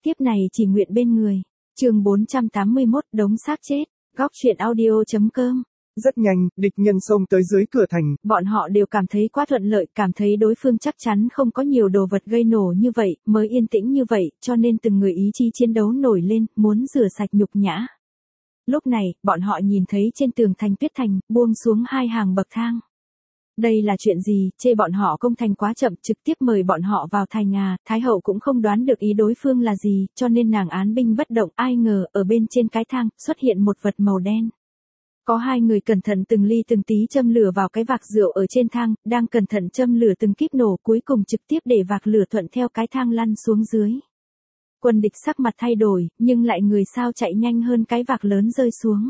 Tiếp này chỉ nguyện bên người. Chương 481 đống xác chết. Góc truyện audio.com. Rất nhanh, địch nhân xông tới dưới cửa thành. Bọn họ đều cảm thấy quá thuận lợi, cảm thấy đối phương chắc chắn không có nhiều đồ vật gây nổ như vậy, mới yên tĩnh như vậy, cho nên từng người ý chí chiến đấu nổi lên, muốn rửa sạch nhục nhã. Lúc này, bọn họ nhìn thấy trên tường thành Tuyết Thành, buông xuống 2 hàng bậc thang. Đây là chuyện gì, chê bọn họ công thành quá chậm, trực tiếp mời bọn họ vào thành à, Thái hậu cũng không đoán được ý đối phương là gì, cho nên nàng án binh bất động, ai ngờ, ở bên trên cái thang, xuất hiện một vật màu đen. Có 2 người cẩn thận từng ly từng tí châm lửa vào cái vạc rượu ở trên thang, đang cẩn thận châm lửa từng kíp nổ, cuối cùng trực tiếp để vạc lửa thuận theo cái thang lăn xuống dưới. Quân địch sắc mặt thay đổi, nhưng lại người sao chạy nhanh hơn cái vạc lớn rơi xuống.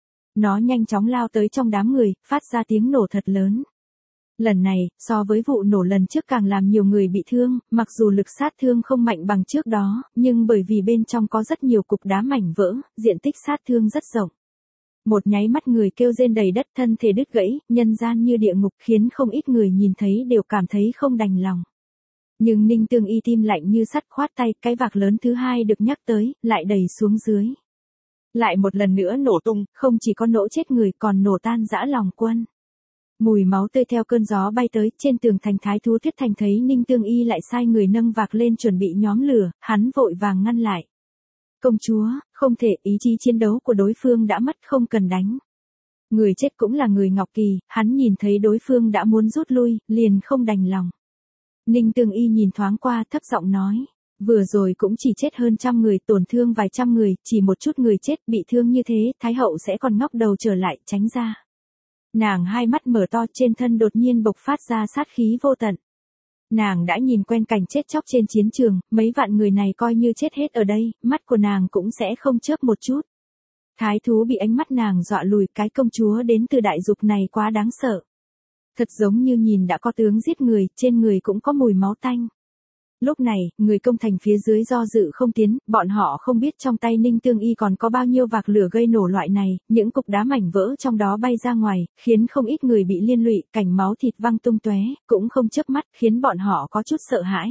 Nó nhanh chóng lao tới trong đám người, phát ra tiếng nổ thật lớn. Lần này, so với vụ nổ lần trước càng làm nhiều người bị thương, mặc dù lực sát thương không mạnh bằng trước đó, nhưng bởi vì bên trong có rất nhiều cục đá mảnh vỡ, diện tích sát thương rất rộng. Một nháy mắt người kêu rên đầy đất, thân thể đứt gãy, nhân gian như địa ngục, khiến không ít người nhìn thấy đều cảm thấy không đành lòng. Nhưng Ninh Tương Y tim lạnh như sắt, khoát tay, cái vạc lớn thứ 2 được nhắc tới, lại đẩy xuống dưới. Lại một lần nữa nổ tung, không chỉ có nổ chết người còn nổ tan dã lòng quân. Mùi máu tươi theo cơn gió bay tới, trên tường thành Thái thú Tuyết Thành thấy Ninh Tương Y lại sai người nâng vạc lên chuẩn bị nhóm lửa, hắn vội vàng ngăn lại. Công chúa, không thể, ý chí chiến đấu của đối phương đã mất, không cần đánh. Người chết cũng là người Ngọc Kỳ, hắn nhìn thấy đối phương đã muốn rút lui, liền không đành lòng. Ninh Tương Y nhìn thoáng qua, thấp giọng nói, vừa rồi cũng chỉ chết hơn 100 người, tổn thương vài trăm người, chỉ một chút người chết bị thương như thế, Thái hậu sẽ còn ngóc đầu trở lại, tránh ra. Nàng 2 mắt mở to, trên thân đột nhiên bộc phát ra sát khí vô tận. Nàng đã nhìn quen cảnh chết chóc trên chiến trường, mấy vạn người này coi như chết hết ở đây, mắt của nàng cũng sẽ không chớp một chút. Thái thú bị ánh mắt nàng dọa lùi, cái công chúa đến từ đại dục này quá đáng sợ. Thật giống như nhìn đã có tướng giết người, trên người cũng có mùi máu tanh. Lúc này, người công thành phía dưới do dự không tiến, bọn họ không biết trong tay Ninh Tương Y còn có bao nhiêu vạc lửa gây nổ loại này, những cục đá mảnh vỡ trong đó bay ra ngoài, khiến không ít người bị liên lụy, cảnh máu thịt văng tung tóe, cũng không chớp mắt, khiến bọn họ có chút sợ hãi.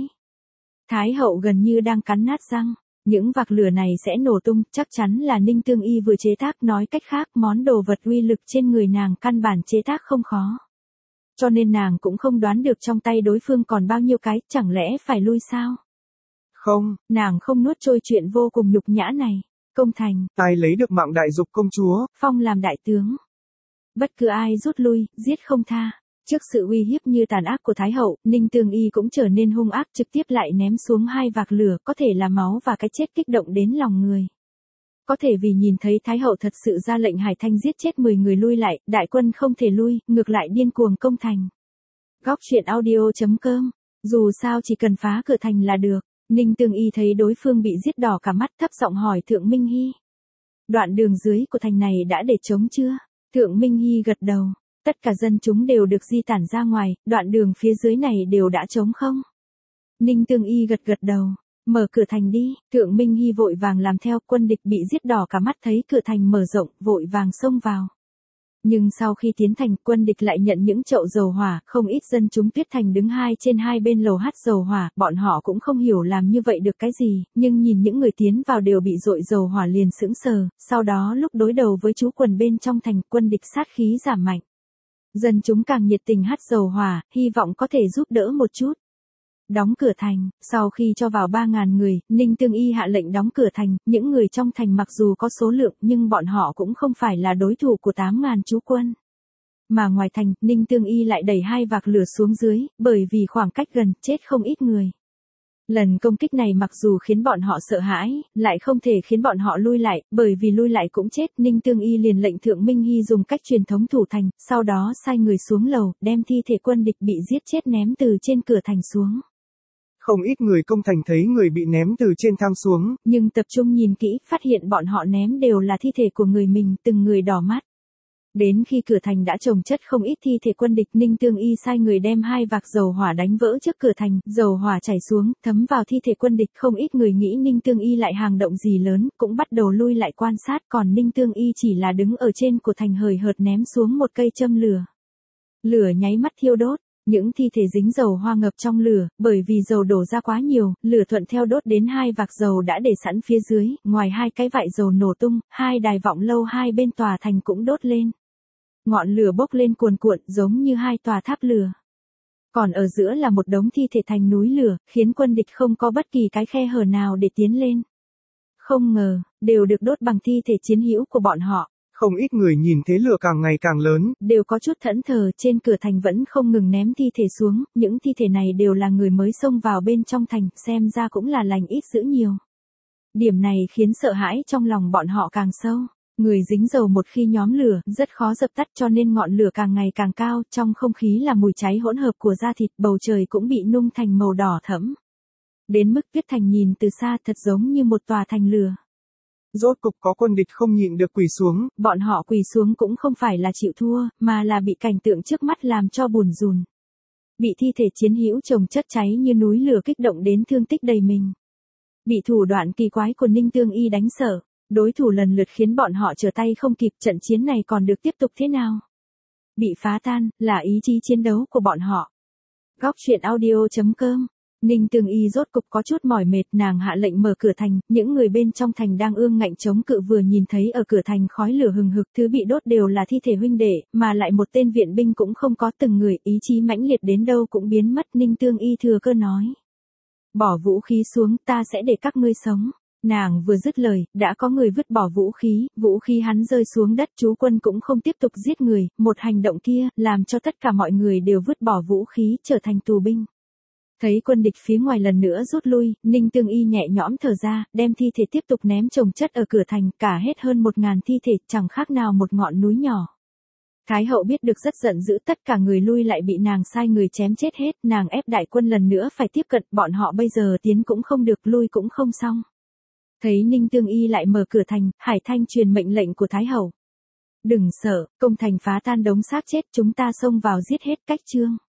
Thái hậu gần như đang cắn nát răng, những vạc lửa này sẽ nổ tung, chắc chắn là Ninh Tương Y vừa chế tác, nói cách khác, món đồ vật uy lực trên người nàng căn bản chế tác không khó. Cho nên nàng cũng không đoán được trong tay đối phương còn bao nhiêu cái, chẳng lẽ phải lui sao? Không, nàng không nuốt trôi chuyện vô cùng nhục nhã này. Công thành, ai lấy được mạng đại dục công chúa, phong làm đại tướng. Bất cứ ai rút lui, giết không tha. Trước sự uy hiếp như tàn ác của Thái hậu, Ninh Tương Y cũng trở nên hung ác, trực tiếp lại ném xuống 2 vạc lửa, có thể là máu và cái chết kích động đến lòng người. Có thể vì nhìn thấy Thái hậu thật sự ra lệnh Hải Thanh giết chết 10 người lui lại, đại quân không thể lui, ngược lại điên cuồng công thành. Góc truyện audio.com. Dù sao chỉ cần phá cửa thành là được. Ninh Tương Y thấy đối phương bị giết đỏ cả mắt, thấp giọng hỏi Thượng Minh Hy. Đoạn đường dưới của thành này đã để trống chưa? Thượng Minh Hy gật đầu. Tất cả dân chúng đều được di tản ra ngoài, đoạn đường phía dưới này đều đã trống không? Ninh Tương Y gật gật đầu. Mở cửa thành đi, Thượng Minh Hy vội vàng làm theo, quân địch bị giết đỏ cả mắt thấy cửa thành mở rộng, vội vàng xông vào. Nhưng sau khi tiến thành, quân địch lại nhận những chậu dầu hỏa, không ít dân chúng Tuyết Thành đứng trên hai bên lầu hát dầu hỏa, bọn họ cũng không hiểu làm như vậy được cái gì, nhưng nhìn những người tiến vào đều bị dội dầu hỏa liền sững sờ, sau đó lúc đối đầu với chú quần bên trong thành, quân địch sát khí giảm mạnh. Dân chúng càng nhiệt tình hát dầu hỏa, hy vọng có thể giúp đỡ một chút. Đóng cửa thành, sau khi cho vào 3.000 người, Ninh Tương Y hạ lệnh đóng cửa thành, những người trong thành mặc dù có số lượng nhưng bọn họ cũng không phải là đối thủ của 8.000 chú quân. Mà ngoài thành, Ninh Tương Y lại đẩy 2 vạc lửa xuống dưới, bởi vì khoảng cách gần, chết không ít người. Lần công kích này mặc dù khiến bọn họ sợ hãi, lại không thể khiến bọn họ lui lại, bởi vì lui lại cũng chết. Ninh Tương Y liền lệnh Thượng Minh Hy dùng cách truyền thống thủ thành, sau đó sai người xuống lầu, đem thi thể quân địch bị giết chết ném từ trên cửa thành xuống. Không ít người công thành thấy người bị ném từ trên thang xuống, nhưng tập trung nhìn kỹ, phát hiện bọn họ ném đều là thi thể của người mình, từng người đỏ mắt. Đến khi cửa thành đã chồng chất không ít thi thể quân địch, Ninh Tương Y sai người đem 2 vạc dầu hỏa đánh vỡ trước cửa thành, dầu hỏa chảy xuống, thấm vào thi thể quân địch. Không ít người nghĩ Ninh Tương Y lại hàng động gì lớn, cũng bắt đầu lui lại quan sát, còn Ninh Tương Y chỉ là đứng ở trên của thành hời hợt ném xuống một cây châm lửa. Lửa nháy mắt thiêu đốt. Những thi thể dính dầu hoa ngập trong lửa, bởi vì dầu đổ ra quá nhiều, lửa thuận theo đốt đến 2 vạc dầu đã để sẵn phía dưới, ngoài 2 cái vại dầu nổ tung, 2 đài vọng lâu hai bên tòa thành cũng đốt lên. Ngọn lửa bốc lên cuồn cuộn giống như 2 tòa tháp lửa. Còn ở giữa là một đống thi thể thành núi lửa, khiến quân địch không có bất kỳ cái khe hở nào để tiến lên. Không ngờ, đều được đốt bằng thi thể chiến hữu của bọn họ. Không ít người nhìn thế lửa càng ngày càng lớn, đều có chút thẫn thờ, trên cửa thành vẫn không ngừng ném thi thể xuống, những thi thể này đều là người mới xông vào bên trong thành, xem ra cũng là lành ít dữ nhiều. Điểm này khiến sợ hãi trong lòng bọn họ càng sâu. Người dính dầu một khi nhóm lửa, rất khó dập tắt cho nên ngọn lửa càng ngày càng cao, trong không khí là mùi cháy hỗn hợp của da thịt, bầu trời cũng bị nung thành màu đỏ thẫm. Đến mức Tuyết Thành nhìn từ xa thật giống như một tòa thành lửa. Rốt cục có quân địch không nhịn được quỳ xuống. Bọn họ quỳ xuống cũng không phải là chịu thua, mà là bị cảnh tượng trước mắt làm cho buồn rùn. Bị thi thể chiến hữu chồng chất cháy như núi lửa kích động đến thương tích đầy mình. Bị thủ đoạn kỳ quái của Ninh Tương Y đánh sợ, đối thủ lần lượt khiến bọn họ trở tay không kịp, trận chiến này còn được tiếp tục thế nào? Bị phá tan, là ý chí chiến đấu của bọn họ. Góc truyện audio.com. Ninh Tương Y rốt cục có chút mỏi mệt, nàng hạ lệnh mở cửa thành, những người bên trong thành đang ương ngạnh chống cự vừa nhìn thấy ở cửa thành khói lửa hừng hực, thứ bị đốt đều là thi thể huynh đệ, mà lại một tên viện binh cũng không có, từng người ý chí mãnh liệt đến đâu cũng biến mất. Ninh Tương Y thừa cơ nói: bỏ vũ khí xuống, ta sẽ để các ngươi sống. Nàng vừa dứt lời, đã có người vứt bỏ vũ khí hắn rơi xuống đất, chú quân cũng không tiếp tục giết người, một hành động kia, làm cho tất cả mọi người đều vứt bỏ vũ khí, trở thành tù binh. Thấy quân địch phía ngoài lần nữa rút lui, Ninh Tương Y nhẹ nhõm thở ra, đem thi thể tiếp tục ném chồng chất ở cửa thành, cả hết hơn 1000 thi thể, chẳng khác nào một ngọn núi nhỏ. Thái hậu biết được rất giận dữ, tất cả người lui lại bị nàng sai người chém chết hết, nàng ép đại quân lần nữa phải tiếp cận, bọn họ bây giờ tiến cũng không được, lui cũng không xong. Thấy Ninh Tương Y lại mở cửa thành, Hải Thanh truyền mệnh lệnh của Thái hậu: đừng sợ, công thành phá tan đống xác chết, chúng ta xông vào giết hết. Cách chương